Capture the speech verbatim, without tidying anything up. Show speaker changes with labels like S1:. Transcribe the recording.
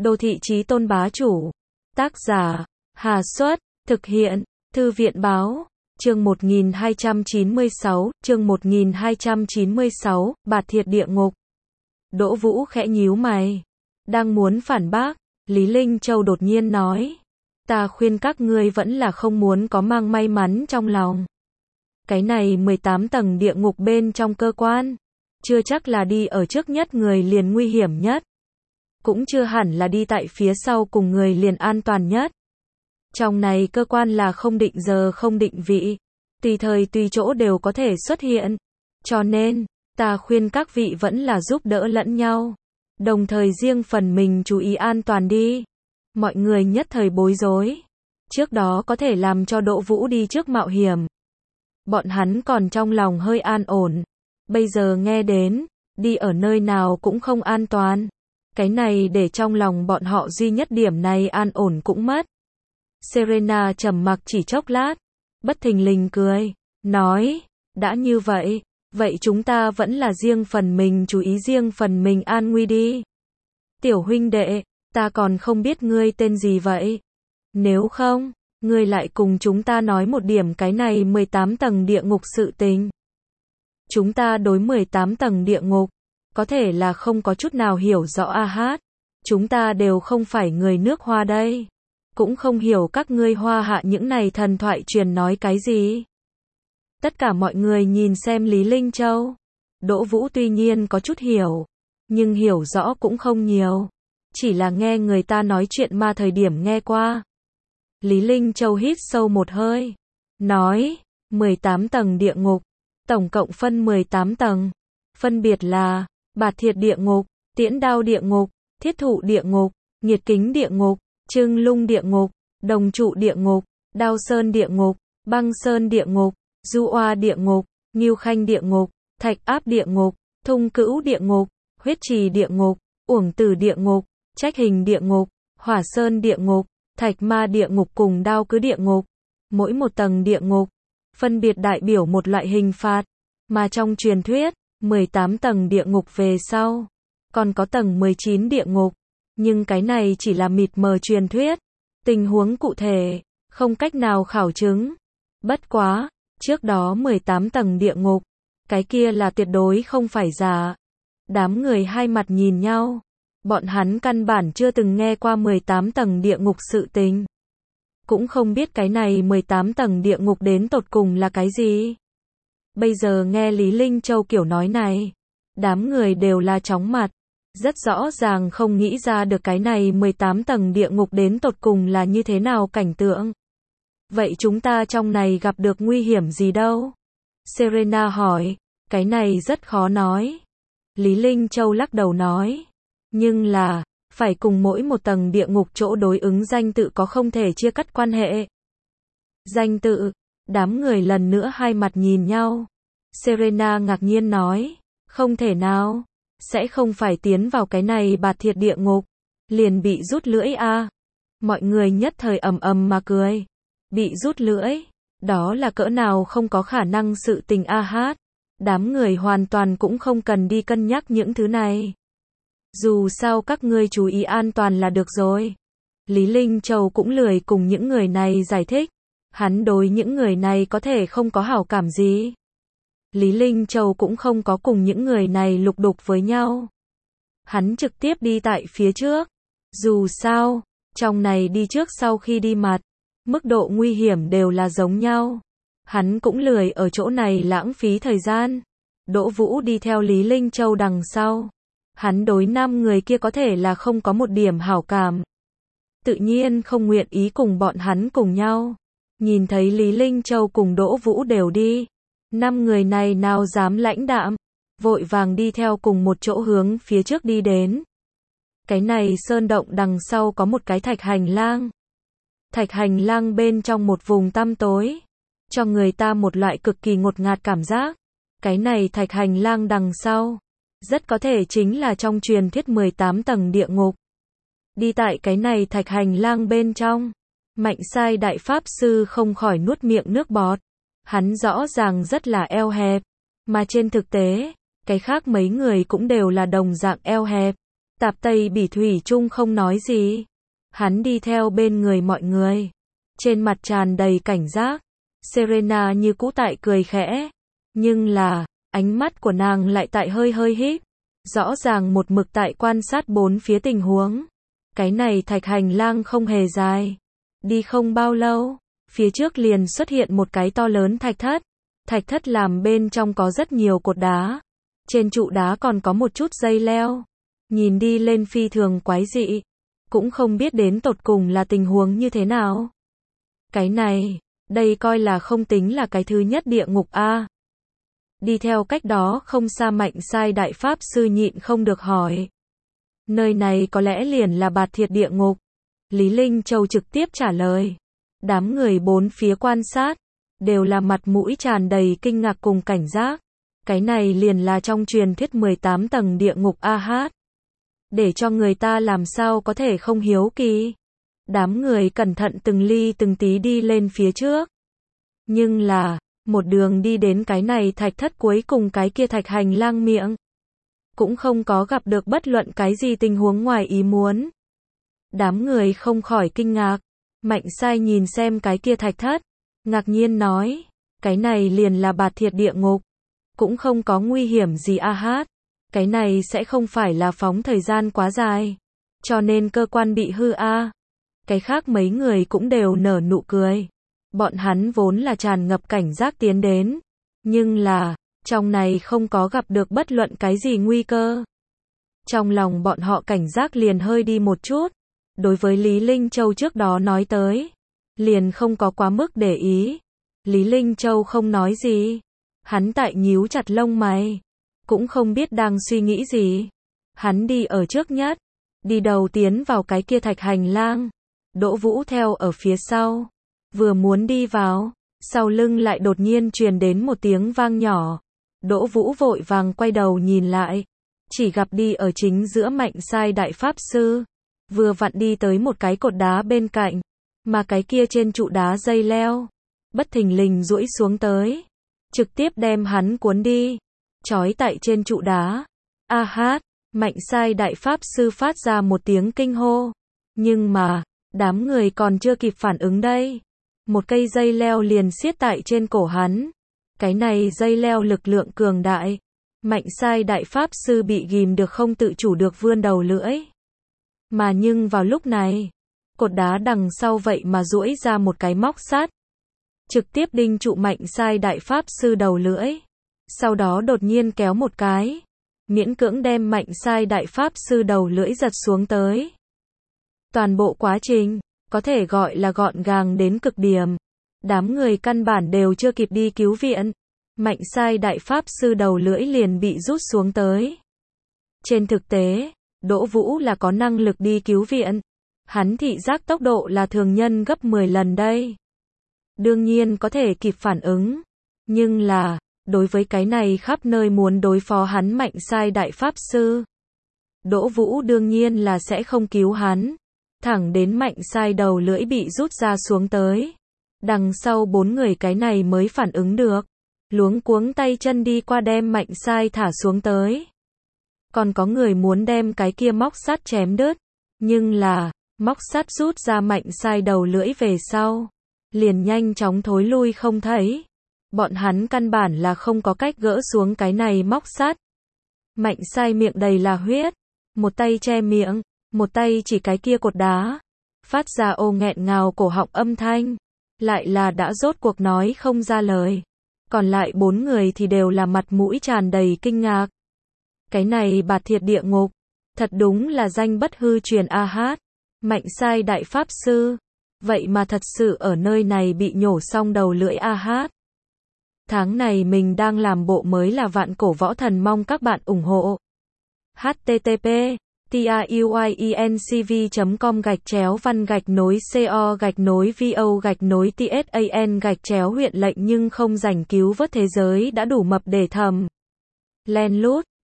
S1: Đô thị chí tôn bá chủ. Tác giả, Hà Xuất, thực hiện, Thư viện báo, chương một nghìn hai trăm chín mươi sáu, chương một nghìn hai trăm chín mươi sáu, Bạt Thiệt địa ngục. Đỗ Vũ khẽ nhíu mày, đang muốn phản bác, Lý Linh Châu đột nhiên nói, ta khuyên các ngươi vẫn là không muốn có mang may mắn trong lòng. Cái này mười tám tầng địa ngục bên trong cơ quan, chưa chắc là đi ở trước nhất người liền nguy hiểm nhất, cũng chưa hẳn là đi tại phía sau cùng người liền an toàn nhất. Trong này cơ quan là không định giờ không định vị, tùy thời tùy chỗ đều có thể xuất hiện, cho nên, ta khuyên các vị vẫn là giúp đỡ lẫn nhau, đồng thời riêng phần mình chú ý an toàn đi. Mọi người nhất thời bối rối, trước đó có thể làm cho Đỗ Vũ đi trước mạo hiểm. Bọn hắn còn trong lòng hơi an ổn, bây giờ nghe đến, đi ở nơi nào cũng không an toàn. Cái này để trong lòng bọn họ duy nhất điểm này an ổn cũng mất. Serena trầm mặc chỉ chốc lát, bất thình lình cười, nói, đã như vậy, vậy chúng ta vẫn là riêng phần mình chú ý riêng phần mình an nguy đi. Tiểu huynh đệ, ta còn không biết ngươi tên gì vậy. Nếu không, ngươi lại cùng chúng ta nói một điểm cái này mười tám tầng địa ngục sự tình. Chúng ta đối mười tám tầng địa ngục, có thể là không có chút nào hiểu rõ a hát. Chúng ta đều không phải người nước Hoa đây. Cũng không hiểu các ngươi Hoa hạ những này thần thoại truyền nói cái gì. Tất cả mọi người nhìn xem Lý Linh Châu. Đỗ Vũ tuy nhiên có chút hiểu, nhưng hiểu rõ cũng không nhiều. Chỉ là nghe người ta nói chuyện ma thời điểm nghe qua. Lý Linh Châu hít sâu một hơi, nói, mười tám tầng địa ngục, tổng cộng phân mười tám tầng, phân biệt là, Bạt Thiệt địa ngục, Tiễn Đao địa ngục, Thiết Thụ địa ngục, Nghiệt Kính địa ngục, Trưng Lung địa ngục, Đồng Trụ địa ngục, Đao Sơn địa ngục, Băng Sơn địa ngục, Du Oa địa ngục, Ngưu Khanh địa ngục, Thạch Áp địa ngục, Thung Cữu địa ngục, Huyết Trì địa ngục, Uổng Tử địa ngục, Trách Hình địa ngục, Hỏa Sơn địa ngục, Thạch Ma địa ngục cùng Đao Cứ địa ngục. Mỗi một tầng địa ngục, phân biệt đại biểu một loại hình phạt, mà trong truyền thuyết, mười tám tầng địa ngục về sau, còn có tầng mười chín địa ngục, nhưng cái này chỉ là mịt mờ truyền thuyết, tình huống cụ thể, không cách nào khảo chứng. Bất quá, trước đó mười tám tầng địa ngục, cái kia là tuyệt đối không phải giả. Đám người hai mặt nhìn nhau, bọn hắn căn bản chưa từng nghe qua mười tám tầng địa ngục sự tình. Cũng không biết cái này mười tám tầng địa ngục đến tột cùng là cái gì. Bây giờ nghe Lý Linh Châu kiểu nói này, đám người đều là chóng mặt, rất rõ ràng không nghĩ ra được cái này mười tám tầng địa ngục đến tột cùng là như thế nào cảnh tượng. Vậy chúng ta trong này gặp được nguy hiểm gì đâu? Serena hỏi, cái này rất khó nói. Lý Linh Châu lắc đầu nói, nhưng là, phải cùng mỗi một tầng địa ngục chỗ đối ứng danh tự có không thể chia cắt quan hệ. Danh tự, đám người lần nữa hai mặt nhìn nhau. Serena ngạc nhiên nói, không thể nào, sẽ không phải tiến vào cái này Bạt Thiệt địa ngục, liền bị rút lưỡi a. À. Mọi người nhất thời ầm ầm mà cười. Bị rút lưỡi, đó là cỡ nào không có khả năng sự tình a hát. Đám người hoàn toàn cũng không cần đi cân nhắc những thứ này. Dù sao các ngươi chú ý an toàn là được rồi. Lý Linh Châu cũng lười cùng những người này giải thích. Hắn đối những người này có thể không có hảo cảm gì. Lý Linh Châu cũng không có cùng những người này lục đục với nhau. Hắn trực tiếp đi tại phía trước. Dù sao, trong này đi trước sau khi đi mặt, mức độ nguy hiểm đều là giống nhau. Hắn cũng lười ở chỗ này lãng phí thời gian. Đỗ Vũ đi theo Lý Linh Châu đằng sau. Hắn đối năm người kia có thể là không có một điểm hảo cảm. Tự nhiên không nguyện ý cùng bọn hắn cùng nhau. Nhìn thấy Lý Linh Châu cùng Đỗ Vũ đều đi. Năm người này nào dám lãnh đạm. Vội vàng đi theo cùng một chỗ hướng phía trước đi đến. Cái này sơn động đằng sau có một cái thạch hành lang. Thạch hành lang bên trong một vùng tăm tối. Cho người ta một loại cực kỳ ngột ngạt cảm giác. Cái này thạch hành lang đằng sau. Rất có thể chính là trong truyền thuyết mười tám tầng địa ngục. Đi tại cái này thạch hành lang bên trong. Mạnh Sai Đại Pháp Sư không khỏi nuốt miệng nước bọt. Hắn rõ ràng rất là eo hẹp. Mà trên thực tế, cái khác mấy người cũng đều là đồng dạng eo hẹp. Tạp Tây Bỉ thủy chung không nói gì. Hắn đi theo bên người mọi người. Trên mặt tràn đầy cảnh giác. Serena như cũ tại cười khẽ. Nhưng là, ánh mắt của nàng lại tại hơi hơi híp. Rõ ràng một mực tại quan sát bốn phía tình huống. Cái này thạch hành lang không hề dài. Đi không bao lâu, phía trước liền xuất hiện một cái to lớn thạch thất. Thạch thất làm bên trong có rất nhiều cột đá. Trên trụ đá còn có một chút dây leo. Nhìn đi lên phi thường quái dị. Cũng không biết đến tột cùng là tình huống như thế nào. Cái này, đây coi là không tính là cái thứ nhất địa ngục a. Đi theo cách đó không xa Mạnh Sai Đại Pháp Sư nhịn không được hỏi. Nơi này có lẽ liền là Bạt Thiệt địa ngục. Lý Linh Châu trực tiếp trả lời. Đám người bốn phía quan sát, đều là mặt mũi tràn đầy kinh ngạc cùng cảnh giác. Cái này liền là trong truyền thuyết mười tám tầng địa ngục a hát. Để cho người ta làm sao có thể không hiếu kỳ. Đám người cẩn thận từng ly từng tí đi lên phía trước. Nhưng là, một đường đi đến cái này thạch thất cuối cùng cái kia thạch hành lang miệng. Cũng không có gặp được bất luận cái gì tình huống ngoài ý muốn. Đám người không khỏi kinh ngạc. Mạnh Sai nhìn xem cái kia thạch thất. Ngạc nhiên nói, cái này liền là Bạt Thiệt địa ngục. Cũng không có nguy hiểm gì a hát. Cái này sẽ không phải là phóng thời gian quá dài. Cho nên cơ quan bị hư a. Cái khác mấy người cũng đều nở nụ cười. Bọn hắn vốn là tràn ngập cảnh giác tiến đến. Nhưng là, trong này không có gặp được bất luận cái gì nguy cơ. Trong lòng bọn họ cảnh giác liền hơi đi một chút. Đối với Lý Linh Châu trước đó nói tới, liền không có quá mức để ý. Lý Linh Châu không nói gì. Hắn tại nhíu chặt lông mày. Cũng không biết đang suy nghĩ gì. Hắn đi ở trước nhất. Đi đầu tiến vào cái kia thạch hành lang. Đỗ Vũ theo ở phía sau. Vừa muốn đi vào, sau lưng lại đột nhiên truyền đến một tiếng vang nhỏ. Đỗ Vũ vội vàng quay đầu nhìn lại. Chỉ gặp đi ở chính giữa Mạnh Sai Đại Pháp Sư. Vừa vặn đi tới một cái cột đá bên cạnh. Mà cái kia trên trụ đá dây leo. Bất thình lình duỗi xuống tới. Trực tiếp đem hắn cuốn đi. Chói tại trên trụ đá. A hát, Mạnh Sai Đại Pháp Sư phát ra một tiếng kinh hô. Nhưng mà, đám người còn chưa kịp phản ứng đây. Một cây dây leo liền siết tại trên cổ hắn. Cái này dây leo lực lượng cường đại. Mạnh Sai Đại Pháp Sư bị ghìm được không tự chủ được vươn đầu lưỡi. Mà nhưng vào lúc này, cột đá đằng sau vậy mà duỗi ra một cái móc sắt. Trực tiếp đinh trụ Mạnh Sai Đại Pháp Sư đầu lưỡi. Sau đó đột nhiên kéo một cái. Miễn cưỡng đem Mạnh Sai Đại Pháp Sư đầu lưỡi giật xuống tới. Toàn bộ quá trình, có thể gọi là gọn gàng đến cực điểm. Đám người căn bản đều chưa kịp đi cứu viện. Mạnh Sai Đại Pháp Sư đầu lưỡi liền bị rút xuống tới. Trên thực tế, Đỗ Vũ là có năng lực đi cứu viện. Hắn thị giác tốc độ là thường nhân gấp mười lần đây. Đương nhiên có thể kịp phản ứng. Nhưng là, đối với cái này khắp nơi muốn đối phó hắn Mạnh Sai Đại Pháp Sư. Đỗ Vũ đương nhiên là sẽ không cứu hắn. Thẳng đến Mạnh Sai đầu lưỡi bị rút ra xuống tới. Đằng sau bốn người cái này mới phản ứng được. Luống cuống tay chân đi qua đem Mạnh Sai thả xuống tới. Còn có người muốn đem cái kia móc sắt chém đứt. Nhưng là, móc sắt rút ra Mạnh Sai đầu lưỡi về sau. Liền nhanh chóng thối lui không thấy. Bọn hắn căn bản là không có cách gỡ xuống cái này móc sắt. Mạnh Sai miệng đầy là huyết. Một tay che miệng, một tay chỉ cái kia cột đá. Phát ra ô nghẹn ngào cổ họng âm thanh. Lại là đã rốt cuộc nói không ra lời. Còn lại bốn người thì đều là mặt mũi tràn đầy kinh ngạc. Cái này Bạt Thiệt địa ngục. Thật đúng là danh bất hư truyền a hát. Mạnh Sai Đại Pháp Sư. Vậy mà thật sự ở nơi này bị nhổ xong đầu lưỡi a hát. Tháng này mình đang làm bộ mới là Vạn Cổ Võ Thần, mong các bạn ủng hộ. h t t p truyencv chấm com gạch chéo văn gạch nối co gạch nối vo gạch nối tsan gạch chéo huyện lệnh nhưng không rảnh cứu vớt thế giới đã đủ mập để thầm. Len lút.